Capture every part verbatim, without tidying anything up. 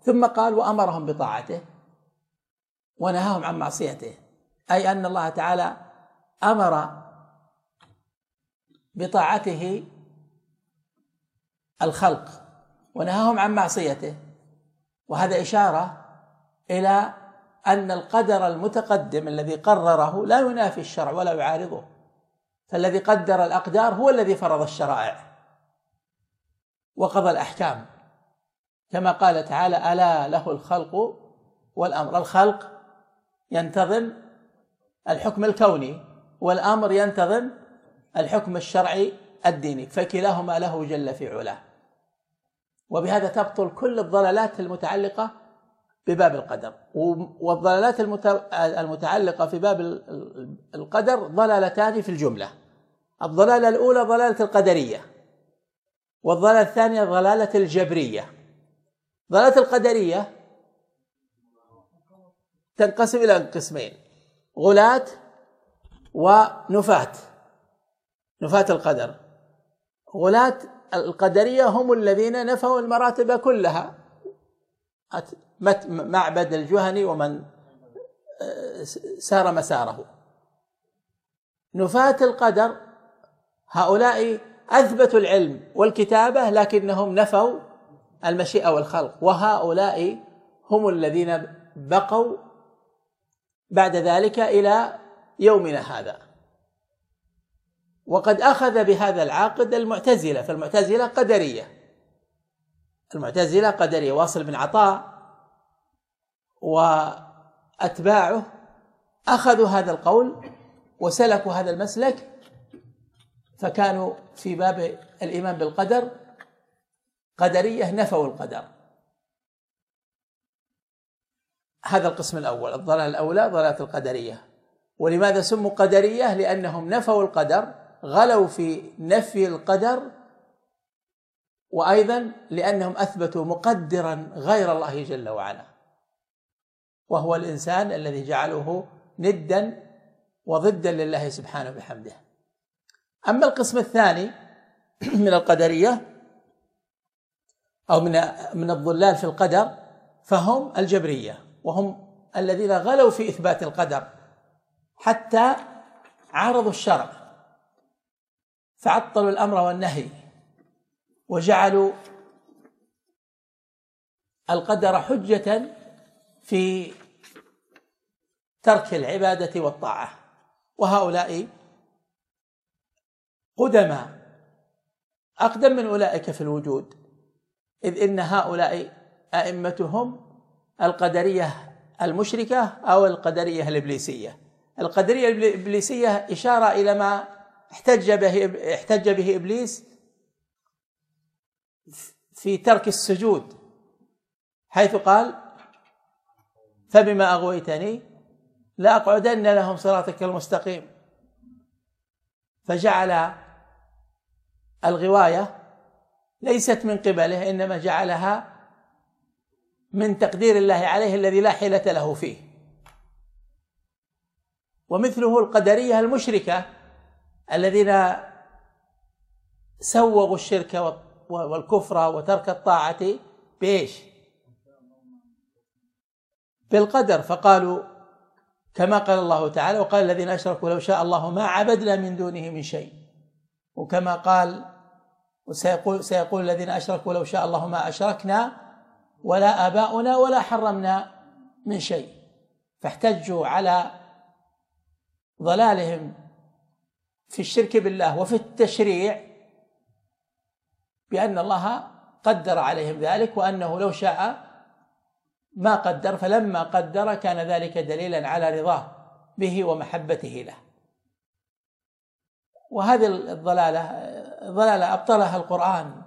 ثم قال وأمرهم بطاعته ونهاهم عن معصيته، أي أن الله تعالى أمر بطاعته الخلق ونهاهم عن معصيته، وهذا إشارة إلى أن القدر المتقدم الذي قرره لا ينافي الشرع ولا يعارضه، فالذي قدر الأقدار هو الذي فرض الشرائع وقضى الأحكام، كما قال تعالى ألا له الخلق والأمر. الخلق ينتظم الحكم الكوني، والأمر ينتظم الحكم الشرعي الديني، فكلاهما له جل في علاه. وبهذا تبطل كل الضلالات المتعلقة بباب القدر. والضلالات المتعلقة في باب القدر ضلالتان في الجملة: الضلالة الأولى ضلالة القدرية، والضلالة الثانية ضلالة الجبرية. ضلالة القدرية تنقسم إلى قسمين: غلاة ونفاة. نفاة القدر. غلاة القدرية هم الذين نفوا المراتب كلها، معبد الجهني ومن سار مساره. نفاة القدر هؤلاء أثبتوا العلم والكتابة لكنهم نفوا المشيئة والخلق، وهؤلاء هم الذين بقوا بعد ذلك إلى يومنا هذا. وقد أخذ بهذا العقد المعتزلة، فالمعتزلة قدرية. المعتزلة قدرية، واصل بن عطاء وأتباعه أخذوا هذا القول وسلكوا هذا المسلك، فكانوا في باب الإيمان بالقدر قدرية نفوا القدر. هذا القسم الأول، الضلال الأولى ضلالة القدرية. ولماذا سموا قدرية؟ لأنهم نفوا القدر، غلوا في نفي القدر، وأيضا لأنهم أثبتوا مقدرا غير الله جل وعلا، وهو الإنسان الذي جعله ندا وضدا لله سبحانه بحمده. أما القسم الثاني من القدرية أو من من الضلال في القدر فهم الجبرية، وهم الذين غلوا في إثبات القدر حتى عارضوا الشرع، فعطلوا الأمر والنهي، وجعلوا القدر حجة في ترك العبادة والطاعة. وهؤلاء قدما أقدم من أولئك في الوجود، إذ إن هؤلاء أئمتهم القدرية المشركة أو القدرية الإبليسية. القدرية الإبليسية إشارة إلى ما احتج به احتج به إبليس في ترك السجود، حيث قال فبما أغويتني لأقعدن لهم صراطك المستقيم، فجعل الغواية ليست من قبله، إنما جعلها من تقدير الله عليه الذي لا حيلة له فيه. ومثله القدرية المشركة الذين سوغوا الشرك والكفر وترك الطاعة بإيش؟ بالقدر، فقالوا كما قال الله تعالى وقال الذين أشركوا لو شاء الله ما عبدنا من دونه من شيء، وكما قال وسيقول سيقول الذين أشركوا لو شاء الله ما أشركنا ولا آباؤنا ولا حرمنا من شيء. فاحتجوا على ضلالهم في الشرك بالله وفي التشريع بأن الله قدر عليهم ذلك، وأنه لو شاء ما قدر، فلما قدر كان ذلك دليلا على رضاه به ومحبته له. وهذه الضلالة ضلالة أبطلها القرآن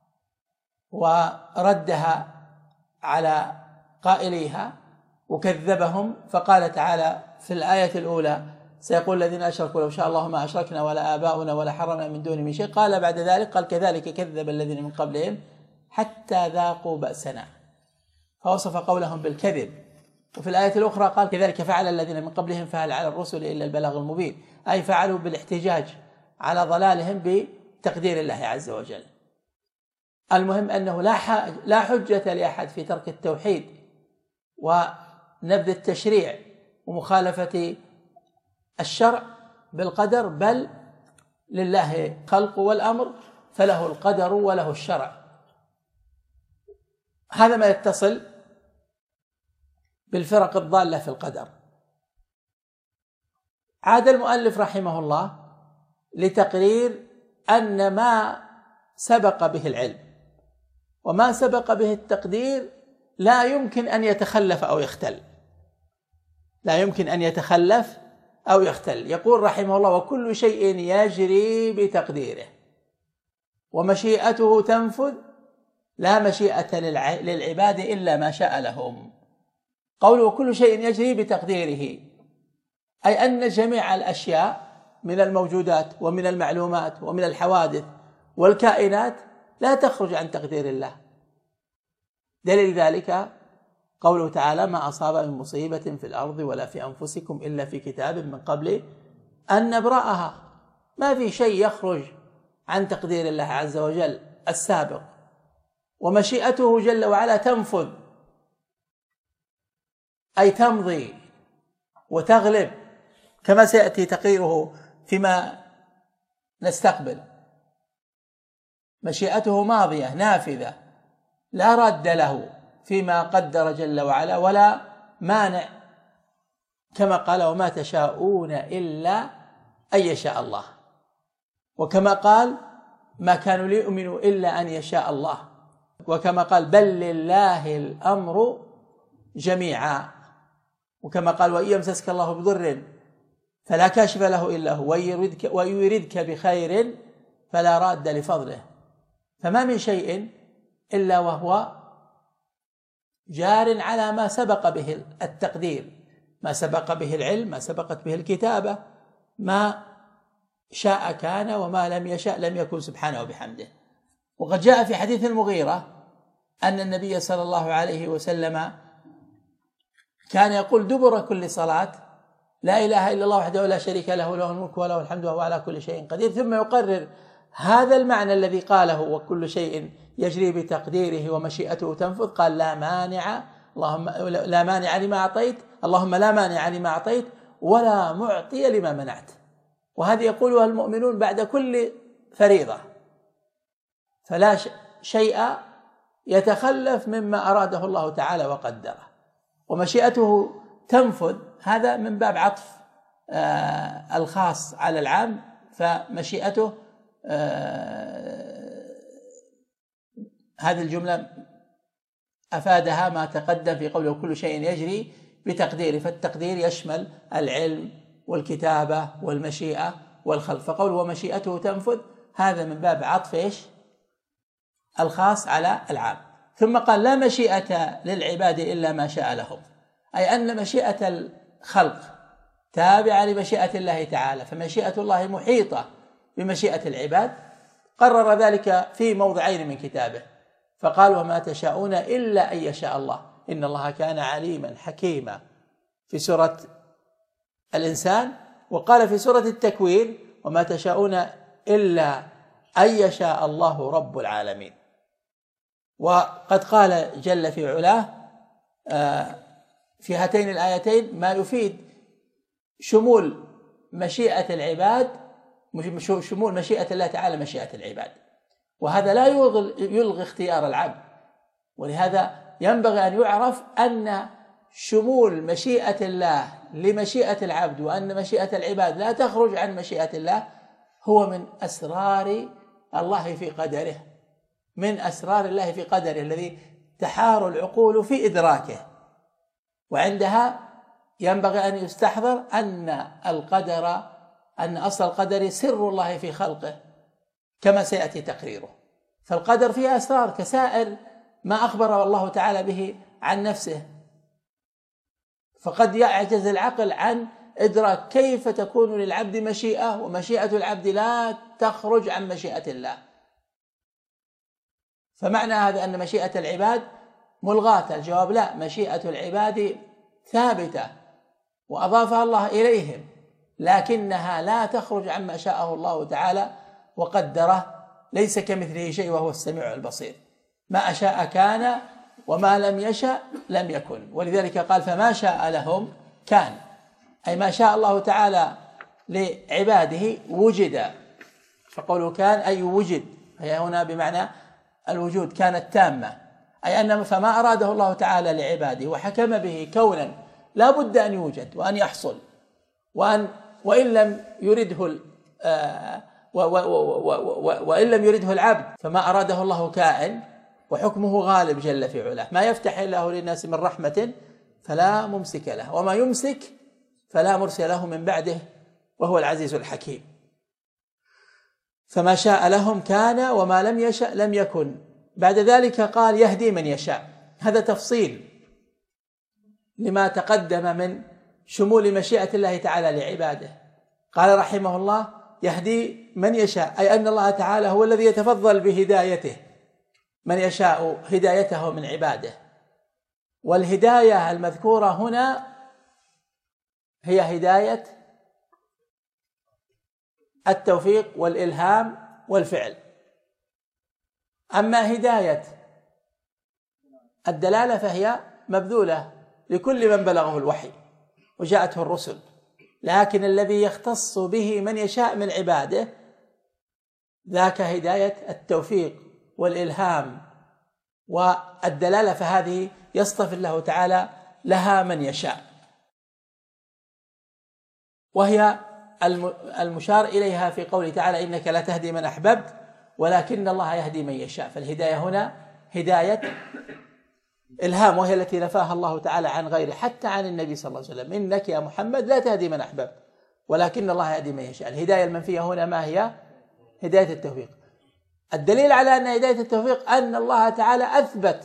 وردها على قائليها وكذبهم، فقال تعالى في الآية الأولى سيقول الذين أشركوا لو شاء الله ما أشركنا ولا آباؤنا ولا حرمنا من دونه من شيء. قال بعد ذلك قال كذلك كذب الذين من قبلهم حتى ذاقوا بأسنا، فوصف قولهم بالكذب. وفي الآية الأخرى قال كذلك فعل الذين من قبلهم فهل على الرسل إلا البلاغ المبين، أي فعلوا بالاحتجاج على ضلالهم بتقدير الله عز وجل. المهم أنه لا لا حجة لأحد في ترك التوحيد ونبذ التشريع ومخالفة الشرع بالقدر، بل لله خلق والأمر، فله القدر وله الشرع. هذا ما يتصل بالفرق الضالة في القدر. عاد المؤلف رحمه الله لتقرير أن ما سبق به العلم وما سبق به التقدير لا يمكن أن يتخلف أو يختل، لا يمكن أن يتخلف أو يختل. يقول رحمه الله: وكل شيء يجري بتقديره ومشيئته تنفذ، لا مشيئة للعباد إلا ما شاء لهم. قوله وكل شيء يجري بتقديره، أي أن جميع الأشياء من الموجودات ومن المعلومات ومن الحوادث والكائنات لا تخرج عن تقدير الله. دليل ذلك قوله تعالى: ما أصاب من مصيبة في الأرض ولا في أنفسكم إلا في كتاب من قبل أن نبرأها. ما في شيء يخرج عن تقدير الله عز وجل السابق، ومشيئته جل وعلا تنفذ، أي تمضي وتغلب، كما سيأتي تقريره فيما نستقبل. مشيئته ماضية نافذة لا رد له فيما قدر جل وعلا ولا مانع، كما قال: وما تشاءون إلا أن يشاء الله. وكما قال: ما كانوا ليؤمنوا إلا أن يشاء الله. وكما قال: بل لله الأمر جميعا. وكما قال: وإن يمسسك الله بضر فلا كاشف له إلا هو ويردك بخير فلا راد لفضله. فما من شيء إلا وهو جار على ما سبق به التقدير، ما سبق به العلم، ما سبقت به الكتابة، ما شاء كان وما لم يشاء لم يكن سبحانه وبحمده. وقد جاء في حديث المغيرة أن النبي صلى الله عليه وسلم كان يقول دبر كل صلاة: لا إله إلا الله وحده لا شريك له، له الملك وله الحمد وهو على كل شيء قدير. ثم يقرر هذا المعنى الذي قاله: وكل شيء يجري بتقديره ومشيئته تنفذ. قال: لا مانع اللهم لا مانع لما أعطيت اللهم لا مانع لما أعطيت ولا معطي لما منعت. وهذه يقولها المؤمنون بعد كل فريضة، فلا شيء يتخلف مما أراده الله تعالى وقدره. ومشيئته تنفذ، هذا من باب عطف آه الخاص على العام، فمشيئته آه هذه الجملة أفادها ما تقدم في قوله كل شيء يجري بتقديره، فالتقدير يشمل العلم والكتابة والمشيئة والخلق. فقوله ومشيئته تنفذ هذا من باب عطف إيش؟ الخاص على العام. ثم قال: لا مشيئة للعباد إلا ما شاء لهم، أي أن مشيئة الخلق تابعة لمشيئة الله تعالى، فمشيئة الله محيطة بمشيئة العباد. قرر ذلك في موضعين من كتابه، فقال: وما تشاءون إلا أن يشاء الله إن الله كان عليما حكيما في سورة الإنسان، وقال في سورة التكوير: وما تشاءون إلا أن يشاء الله رب العالمين. وقد قال جل في علاه في هاتين الآيتين ما يفيد شمول مشيئة العباد، شمول مشيئة الله تعالى مشيئة العباد، وهذا لا يلغي اختيار العبد. ولهذا ينبغي أن يعرف أن شمول مشيئة الله لمشيئة العبد وأن مشيئة العباد لا تخرج عن مشيئة الله هو من أسرار الله في قدره، من أسرار الله في قدره الذي تحار العقول في إدراكه. وعندها ينبغي أن يستحضر أن القدر أن أصل القدر سر الله في خلقه كما سيأتي تقريره. فالقدر فيه أسرار كسائر ما أخبر الله تعالى به عن نفسه، فقد يعجز العقل عن إدراك كيف تكون للعبد مشيئة ومشيئة العبد لا تخرج عن مشيئة الله. فمعنى هذا أن مشيئة العباد ملغاة؟ الجواب لا، مشيئة العباد ثابتة وأضافها الله إليهم، لكنها لا تخرج عما شاءه الله تعالى وقدره ليس كمثله شيء وهو السميع البصير. ما أشاء كان وما لم يشأ لم يكن، ولذلك قال فما شاء لهم كان، أي ما شاء الله تعالى لعباده وجد، فقوله كان أي وجد، هي هنا بمعنى الوجود كانت تامة، أي أن فما أراده الله تعالى لعباده وحكم به كونا لا بد أن يوجد وأن يحصل، وأن وإن لم يرده آه وإن لم يرده العبد فما أراده الله كائن، وحكمه غالب جل في علاه. ما يفتح الله للناس من رحمة فلا ممسك له، وما يمسك فلا مرسل له من بعده، وهو العزيز الحكيم. فما شاء لهم كان وما لم يشأ لم يكن. بعد ذلك قال يهدي من يشاء، هذا تفصيل لما تقدم من شمول مشيئة الله تعالى لعباده. قال رحمه الله يهدي من يشاء، أي أن الله تعالى هو الذي يتفضل بهدايته من يشاء هدايته من عباده. والهداية المذكورة هنا هي هداية التوفيق والإلهام والفعل. أما هداية الدلالة فهي مبذولة لكل من بلغه الوحي وجاءته الرسل، لكن الذي يختص به من يشاء من عباده ذاك هداية التوفيق والإلهام والدلالة، فهذه يصطفي الله تعالى لها من يشاء، وهي المشار إليها في قوله تعالى إنك لا تهدي من أحببت ولكن الله يهدي من يشاء. فالهداية هنا هداية إلهام، وهي التي نفاها الله تعالى عن غيره، حتى عن النبي صلى الله عليه وسلم، إنك يا محمد لا تهدي من أحببت ولكن الله يهدي من يشاء. الهداية المنفية هنا ما هي؟ هداية التوفيق. الدليل على أن هداية التوفيق أن الله تعالى أثبت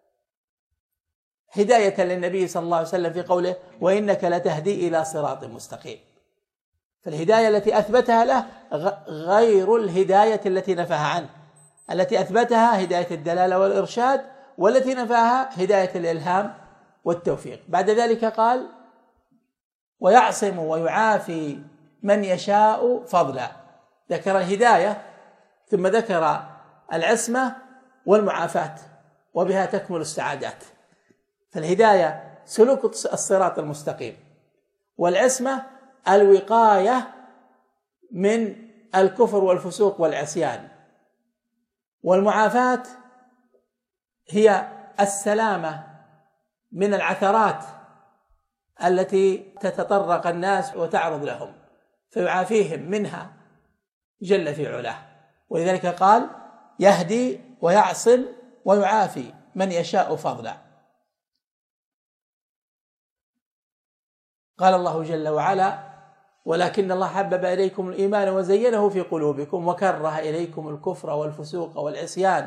هداية للنبي صلى الله عليه وسلم في قوله وإنك لتهدي إلى صراط مستقيم. فالهداية التي أثبتها له غير الهداية التي نفاها عنه، التي أثبتها هداية الدلالة والإرشاد، والتي نفاها هداية الإلهام والتوفيق. بعد ذلك قال ويعصم ويعافي من يشاء فضلا، ذكر الهداية ثم ذكر العصمة والمعافاة، وبها تكمل السعادات. فالهداية سلوك الصراط المستقيم، والعصمة الوقاية من الكفر والفسوق والعصيان، والمعافاة هي السلامة من العثرات التي تتطرق الناس وتعرض لهم فيعافيهم منها جل في علاه. ولذلك قال يهدي ويعصم ويعافي من يشاء فضلا. قال الله جل وعلا ولكن الله حبب إليكم الإيمان وزينه في قلوبكم وكره إليكم الكفر والفسوق والعصيان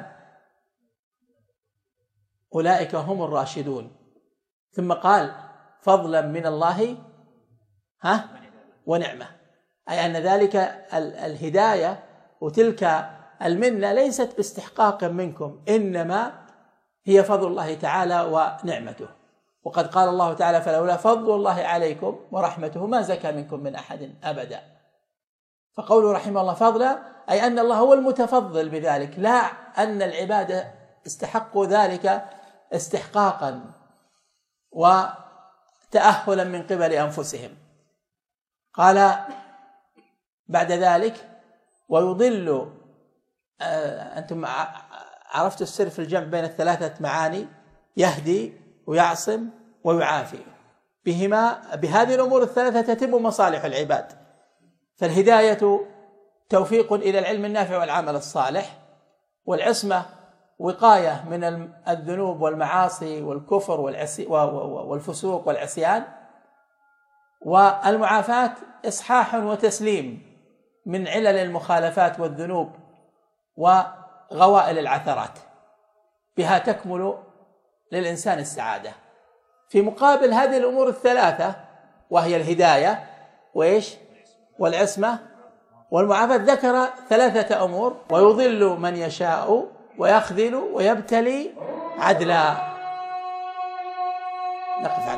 أولئك هم الراشدون. ثم قال فضلا من الله ها ونعمة، أي أن ذلك الهداية وتلك المنة ليست باستحقاق منكم، إنما هي فضل الله تعالى ونعمته. وقد قال الله تعالى فلولا فضل الله عليكم ورحمته ما زكى منكم من أحد أبدا. فقوله رحمه الله فضلا أي أن الله هو المتفضل بذلك، لا أن العبادة استحقوا ذلك استحقاقا وتأهلا من قبل أنفسهم. قال بعد ذلك ويضل، أنتم عرفتوا السر في الجمع بين الثلاثة معاني، يهدي ويعصم ويعافي، بهما بهذه الأمور الثلاثة تتم مصالح العباد. فالهداية توفيق إلى العلم النافع والعمل الصالح، والعصمة وقاية من الذنوب والمعاصي والكفر والفسوق والعصيان، والمعافاة إصحاح وتسليم من علل المخالفات والذنوب وغوائل العثرات، بها تكمل للإنسان السعادة. في مقابل هذه الأمور الثلاثة وهي الهداية وإيش والعصمة والمعافاة ذكر ثلاثة أمور: ويضل من يشاء ويخذل ويبتلي عدلا. نقف على